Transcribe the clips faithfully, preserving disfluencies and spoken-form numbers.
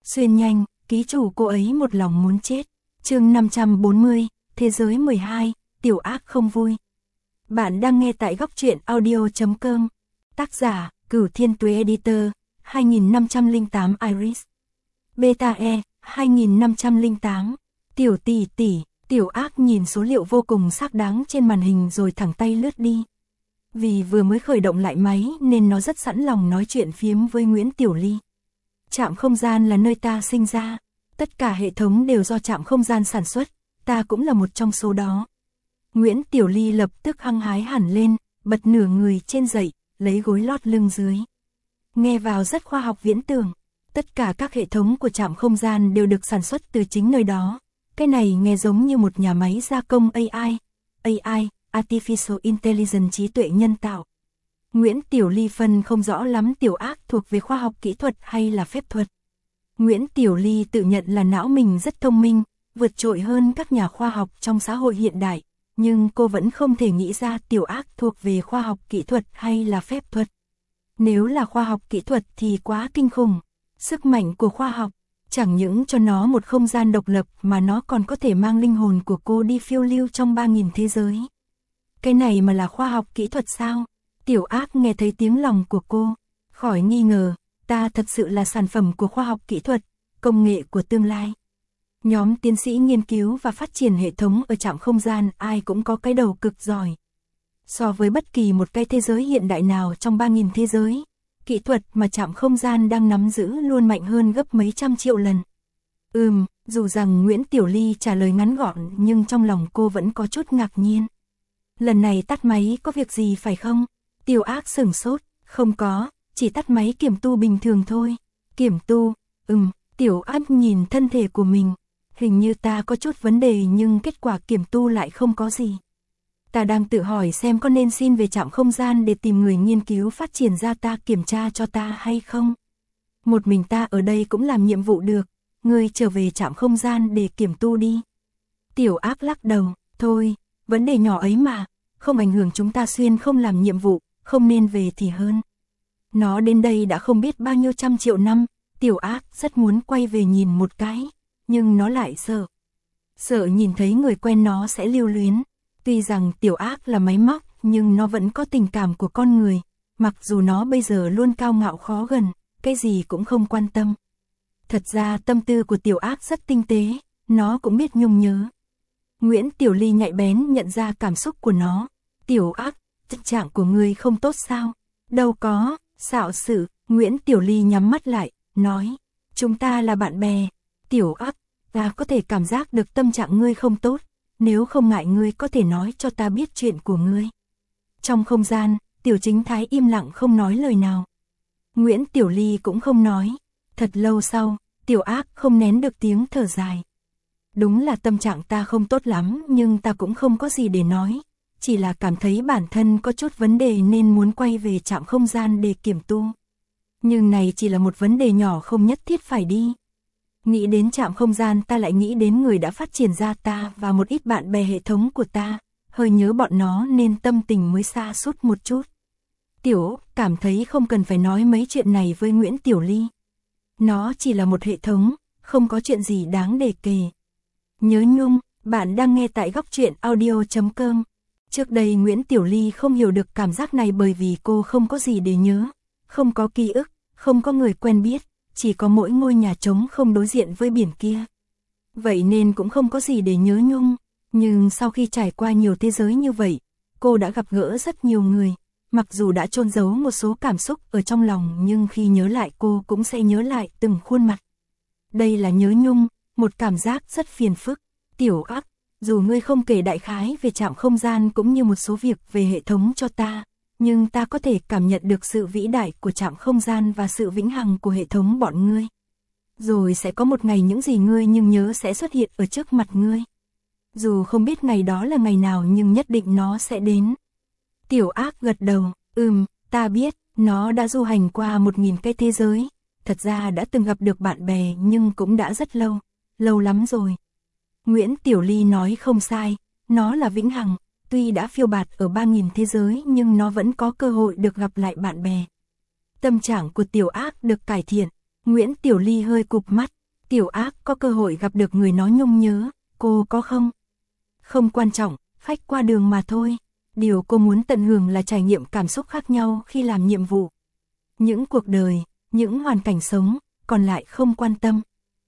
Xuyên nhanh, ký chủ cô ấy một lòng muốn chết. Chương năm trăm bốn mươi, Thế giới mười hai, Tiểu ác không vui. Bạn đang nghe tại góc truyện audio chấm com. Tác giả, Cửu Thiên Tuế Editor, hai nghìn năm trăm lẻ tám Iris. Beta E, hai nghìn năm trăm lẻ tám. Tiểu tỷ tỷ, Tiểu ác nhìn số liệu vô cùng xác đáng trên màn hình rồi thẳng tay lướt đi. Vì vừa mới khởi động lại máy nên nó rất sẵn lòng nói chuyện phiếm với Nguyễn Tiểu Ly. Trạm không gian là nơi ta sinh ra, tất cả hệ thống đều do trạm không gian sản xuất, ta cũng là một trong số đó. Nguyễn Tiểu Ly lập tức hăng hái hẳn lên, bật nửa người trên dậy, lấy gối lót lưng dưới. Nghe vào rất khoa học viễn tưởng, tất cả các hệ thống của trạm không gian đều được sản xuất từ chính nơi đó. Cái này nghe giống như một nhà máy gia công a i, a i, Artificial Intelligence, trí tuệ nhân tạo. Nguyễn Tiểu Ly phân không rõ lắm Tiểu ác thuộc về khoa học kỹ thuật hay là phép thuật. Nguyễn Tiểu Ly tự nhận là não mình rất thông minh, vượt trội hơn các nhà khoa học trong xã hội hiện đại, nhưng cô vẫn không thể nghĩ ra Tiểu ác thuộc về khoa học kỹ thuật hay là phép thuật. Nếu là khoa học kỹ thuật thì quá kinh khủng. Sức mạnh của khoa học chẳng những cho nó một không gian độc lập mà nó còn có thể mang linh hồn của cô đi phiêu lưu trong ba nghìn thế giới. Cái này mà là khoa học kỹ thuật sao? Tiểu ác nghe thấy tiếng lòng của cô, khỏi nghi ngờ, ta thật sự là sản phẩm của khoa học kỹ thuật, công nghệ của tương lai. Nhóm tiến sĩ nghiên cứu và phát triển hệ thống ở trạm không gian ai cũng có cái đầu cực giỏi. So với bất kỳ một cái thế giới hiện đại nào trong ba nghìn thế giới, kỹ thuật mà trạm không gian đang nắm giữ luôn mạnh hơn gấp mấy trăm triệu lần. Ừm, dù rằng Nguyễn Tiểu Ly trả lời ngắn gọn nhưng trong lòng cô vẫn có chút ngạc nhiên. Lần này tắt máy có việc gì phải không? Tiểu ác sửng sốt, không có, chỉ tắt máy kiểm tu bình thường thôi. Kiểm tu, ừm, Tiểu ác nhìn thân thể của mình, hình như ta có chút vấn đề nhưng kết quả kiểm tu lại không có gì. Ta đang tự hỏi xem có nên xin về trạm không gian để tìm người nghiên cứu phát triển ra ta kiểm tra cho ta hay không. Một mình ta ở đây cũng làm nhiệm vụ được, ngươi trở về trạm không gian để kiểm tu đi. Tiểu ác lắc đầu, thôi, vấn đề nhỏ ấy mà, không ảnh hưởng chúng ta xuyên không làm nhiệm vụ, không nên về thì hơn. Nó đến đây đã không biết bao nhiêu trăm triệu năm, Tiểu ác rất muốn quay về nhìn một cái, nhưng nó lại sợ. Sợ nhìn thấy người quen nó sẽ lưu luyến. Tuy rằng Tiểu ác là máy móc, nhưng nó vẫn có tình cảm của con người, mặc dù nó bây giờ luôn cao ngạo khó gần, cái gì cũng không quan tâm. Thật ra tâm tư của Tiểu ác rất tinh tế, nó cũng biết nhung nhớ. Nguyễn Tiểu Ly nhạy bén nhận ra cảm xúc của nó. Tiểu ác, tình trạng của ngươi không tốt sao? Đâu có, xạo sự. Nguyễn Tiểu Ly nhắm mắt lại, nói, chúng ta là bạn bè. Tiểu ác, ta có thể cảm giác được tâm trạng ngươi không tốt. Nếu không ngại ngươi có thể nói cho ta biết chuyện của ngươi. Trong không gian, Tiểu Chính Thái im lặng không nói lời nào. Nguyễn Tiểu Ly cũng không nói. Thật lâu sau, Tiểu ác không nén được tiếng thở dài. Đúng là tâm trạng ta không tốt lắm nhưng ta cũng không có gì để nói. Chỉ là cảm thấy bản thân có chút vấn đề nên muốn quay về trạm không gian để kiểm tu. Nhưng này chỉ là một vấn đề nhỏ không nhất thiết phải đi. Nghĩ đến trạm không gian ta lại nghĩ đến người đã phát triển ra ta và một ít bạn bè hệ thống của ta. Hơi nhớ bọn nó nên tâm tình mới xa sút một chút. Tiểu cảm thấy không cần phải nói mấy chuyện này với Nguyễn Tiểu Ly. Nó chỉ là một hệ thống, không có chuyện gì đáng để kể. Nhớ nhung, bạn đang nghe tại góc truyện audio chấm com. Trước đây Nguyễn Tiểu Ly không hiểu được cảm giác này bởi vì cô không có gì để nhớ. Không có ký ức, không có người quen biết, chỉ có mỗi ngôi nhà trống không đối diện với biển kia. Vậy nên cũng không có gì để nhớ nhung. Nhưng sau khi trải qua nhiều thế giới như vậy, cô đã gặp gỡ rất nhiều người. Mặc dù đã chôn giấu một số cảm xúc ở trong lòng nhưng khi nhớ lại cô cũng sẽ nhớ lại từng khuôn mặt. Đây là nhớ nhung, một cảm giác rất phiền phức. Tiểu ác, dù ngươi không kể đại khái về trạm không gian cũng như một số việc về hệ thống cho ta, nhưng ta có thể cảm nhận được sự vĩ đại của trạm không gian và sự vĩnh hằng của hệ thống bọn ngươi. Rồi sẽ có một ngày những gì ngươi nhưng nhớ sẽ xuất hiện ở trước mặt ngươi. Dù không biết ngày đó là ngày nào nhưng nhất định nó sẽ đến. Tiểu ác gật đầu, ừm, ta biết, nó đã du hành qua một nghìn cái thế giới. Thật ra đã từng gặp được bạn bè nhưng cũng đã rất lâu, lâu lắm rồi. Nguyễn Tiểu Ly nói không sai, nó là vĩnh hằng, tuy đã phiêu bạt ở ba nghìn thế giới nhưng nó vẫn có cơ hội được gặp lại bạn bè. Tâm trạng của Tiểu ác được cải thiện, Nguyễn Tiểu Ly hơi cụp mắt, Tiểu Ác có cơ hội gặp được người nó nhung nhớ, cô có không? Không quan trọng, khách qua đường mà thôi. Điều cô muốn tận hưởng là trải nghiệm cảm xúc khác nhau khi làm nhiệm vụ. Những cuộc đời, những hoàn cảnh sống, còn lại không quan tâm.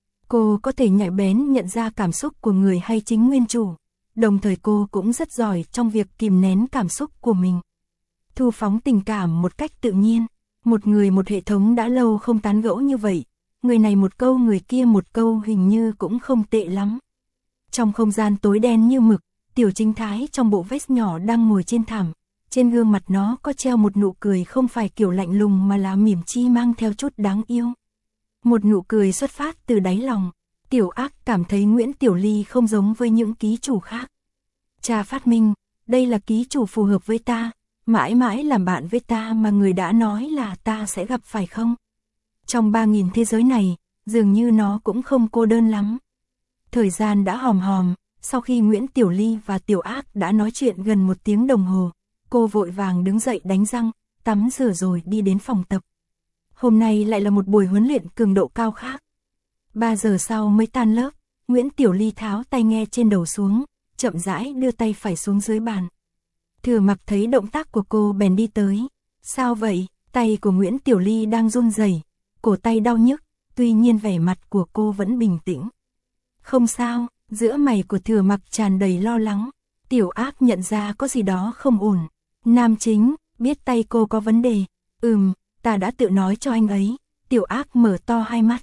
Cô có thể nhạy bén nhận ra cảm xúc của người hay chính nguyên chủ. Đồng thời cô cũng rất giỏi trong việc kìm nén cảm xúc của mình. Thu phóng tình cảm một cách tự nhiên. Một người một hệ thống đã lâu không tán gẫu như vậy. Người này một câu người kia một câu hình như cũng không tệ lắm. Trong không gian tối đen như mực, Tiểu Trinh Thái trong bộ vest nhỏ đang ngồi trên thảm. Trên gương mặt nó có treo một nụ cười không phải kiểu lạnh lùng mà là mỉm chi mang theo chút đáng yêu. Một nụ cười xuất phát từ đáy lòng. Tiểu Ác cảm thấy Nguyễn Tiểu Ly không giống với những ký chủ khác. Cha phát minh, đây là ký chủ phù hợp với ta, mãi mãi làm bạn với ta mà người đã nói là ta sẽ gặp phải không? Trong ba nghìn thế giới này, dường như nó cũng không cô đơn lắm. Thời gian đã hòm hòm, sau khi Nguyễn Tiểu Ly và Tiểu Ác đã nói chuyện gần một tiếng đồng hồ, cô vội vàng đứng dậy đánh răng, tắm rửa rồi đi đến phòng tập. Hôm nay lại là một buổi huấn luyện cường độ cao khác. Ba giờ sau mới tan lớp, Nguyễn Tiểu Ly tháo tai nghe trên đầu xuống, chậm rãi đưa tay phải xuống dưới bàn. Thừa Mặc thấy động tác của cô bèn đi tới. Sao vậy? Tay của Nguyễn Tiểu Ly đang run rẩy, cổ tay đau nhức, tuy nhiên vẻ mặt của cô vẫn bình tĩnh. Không sao, giữa mày của Thừa Mặc tràn đầy lo lắng. Tiểu Ác nhận ra có gì đó không ổn. Nam Chính, biết tay cô có vấn đề. Ừm, ta đã tự nói cho anh ấy. Tiểu Ác mở to hai mắt.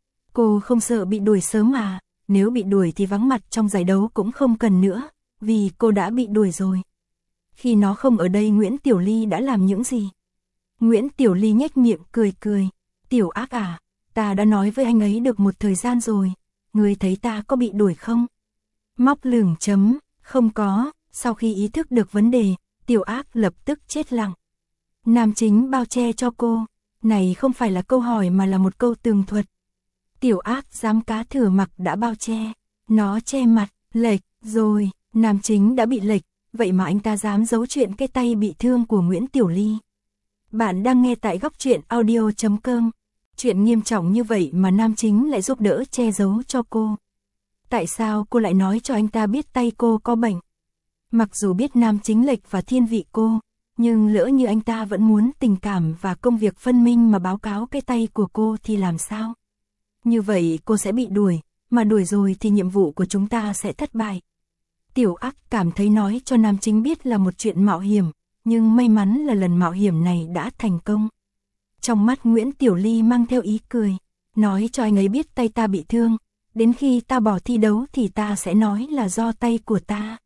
Cô không sợ bị đuổi sớm à? Nếu bị đuổi thì vắng mặt trong giải đấu cũng không cần nữa, vì cô đã bị đuổi rồi. Khi nó không ở đây Nguyễn Tiểu Ly đã làm những gì? Nguyễn Tiểu Ly nhếch miệng cười cười. Tiểu Ác à, ta đã nói với anh ấy được một thời gian rồi. Ngươi thấy ta có bị đuổi không? Móc lửng chấm, không có. Sau khi ý thức được vấn đề, Tiểu Ác lập tức chết lặng. Nam Chính bao che cho cô. Này không phải là câu hỏi mà là một câu tường thuật. Tiểu Ác dám cá Thừa Mặc đã bao che. Nó che mặt, lệch, rồi, Nam Chính đã bị lệch. Vậy mà anh ta dám giấu chuyện cái tay bị thương của Nguyễn Tiểu Ly. Bạn đang nghe tại góc truyện audio chấm com. Chuyện nghiêm trọng như vậy mà Nam Chính lại giúp đỡ che giấu cho cô. Tại sao cô lại nói cho anh ta biết tay cô có bệnh? Mặc dù biết Nam Chính lệch và thiên vị cô, nhưng lỡ như anh ta vẫn muốn tình cảm và công việc phân minh mà báo cáo cái tay của cô thì làm sao? Như vậy cô sẽ bị đuổi, mà đuổi rồi thì nhiệm vụ của chúng ta sẽ thất bại. Tiểu Ác cảm thấy nói cho Nam Chính biết là một chuyện mạo hiểm, nhưng may mắn là lần mạo hiểm này đã thành công. Trong mắt Nguyễn Tiểu Ly mang theo ý cười, nói cho anh ấy biết tay ta bị thương, đến khi ta bỏ thi đấu thì ta sẽ nói là do tay của ta.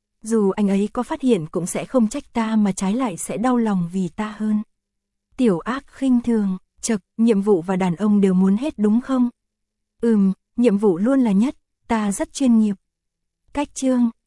Dù anh ấy có phát hiện cũng sẽ không trách ta mà trái lại sẽ đau lòng vì ta hơn. Tiểu Ác khinh thường, chậc, nhiệm vụ và đàn ông đều muốn hết đúng không? Ừm, nhiệm vụ luôn là nhất, ta rất chuyên nghiệp. Cách chương